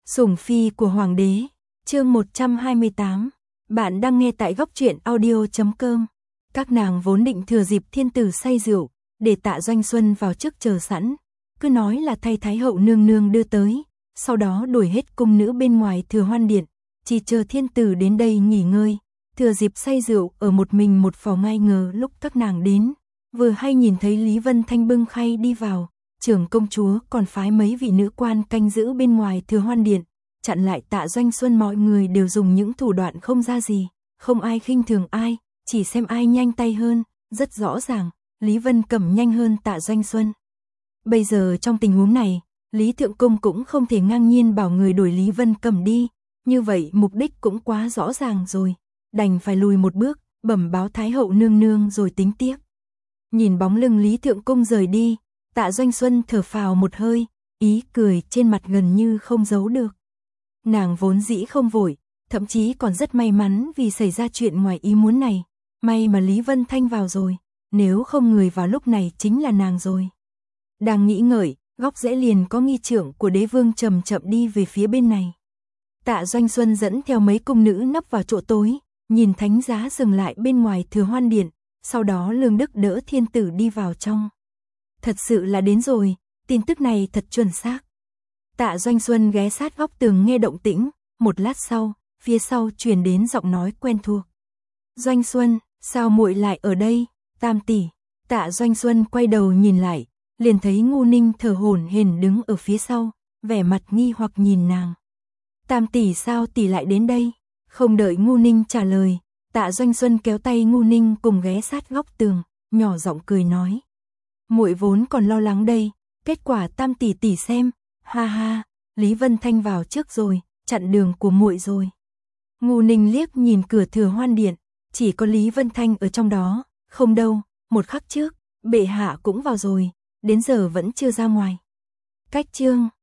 Sủng phi của hoàng đế, chương 128. Bạn đang nghe tại góc truyện audio.com. Các nàng vốn định thừa dịp thiên tử say rượu, để Tạ Doanh Xuân vào trước chờ sẵn, cứ nói là thay Thái hậu nương nương đưa tới, sau đó đuổi hết cung nữ bên ngoài Thừa Hoan điện, chỉ chờ thiên tử đến đây nghỉ ngơi, thừa dịp say rượu ở một mình một phòng. Ai ngờ lúc các nàng đến, vừa hay nhìn thấy Lý Vân Thanh bưng khay đi vào. Trưởng công chúa còn phái mấy vị nữ quan canh giữ bên ngoài Thừa Hoan điện, chặn lại Tạ Doanh Xuân. Mọi người đều dùng những thủ đoạn không ra gì, không ai khinh thường ai, chỉ xem ai nhanh tay hơn. Rất rõ ràng, Lý Vân Cẩm nhanh hơn Tạ Doanh Xuân. Bây giờ trong tình huống này, Lý Thượng Cung cũng không thể ngang nhiên bảo người đuổi Lý Vân Cẩm đi, như vậy mục đích cũng quá rõ ràng rồi, đành phải lùi một bước, bẩm báo Thái hậu nương nương rồi tính tiếp. Nhìn bóng lưng Lý Thượng Cung rời đi, Tạ Doanh Xuân thở phào một hơi, ý cười trên mặt gần như không giấu được. Nàng vốn dĩ không vội, thậm chí còn rất may mắn vì xảy ra chuyện ngoài ý muốn này. May mà Lý Vân Thanh vào rồi, nếu không người vào lúc này chính là nàng rồi. Đang nghĩ ngợi, góc rẽ liền có nghi trượng của đế vương chậm chậm đi về phía bên này. Tạ Doanh Xuân dẫn theo mấy cung nữ nấp vào chỗ tối, nhìn thánh giá dừng lại bên ngoài Thừa Hoan điện, sau đó Lương Đức đỡ thiên tử đi vào trong. Thật sự là đến rồi, tin tức này thật chuẩn xác. Tạ Doanh Xuân ghé sát góc tường nghe động tĩnh, một lát sau, phía sau truyền đến giọng nói quen thuộc. Doanh Xuân, sao muội lại ở đây, tam tỷ? Tạ Doanh Xuân quay đầu nhìn lại, liền thấy Ngu Ninh thở hổn hển đứng ở phía sau, vẻ mặt nghi hoặc nhìn nàng. Tam tỷ sao tỷ lại đến đây? Không đợi Ngu Ninh trả lời, Tạ Doanh Xuân kéo tay Ngu Ninh cùng ghé sát góc tường, nhỏ giọng cười nói. Muội vốn còn lo lắng đây, kết quả tam tỷ tỷ xem, ha ha, Lý Vân Thanh vào trước rồi, chặn đường của muội rồi. Ngu Ninh liếc nhìn cửa Thừa Hoan điện, chỉ có Lý Vân Thanh ở trong đó, không đâu, một khắc trước, bệ hạ cũng vào rồi, đến giờ vẫn chưa ra ngoài. Cách chương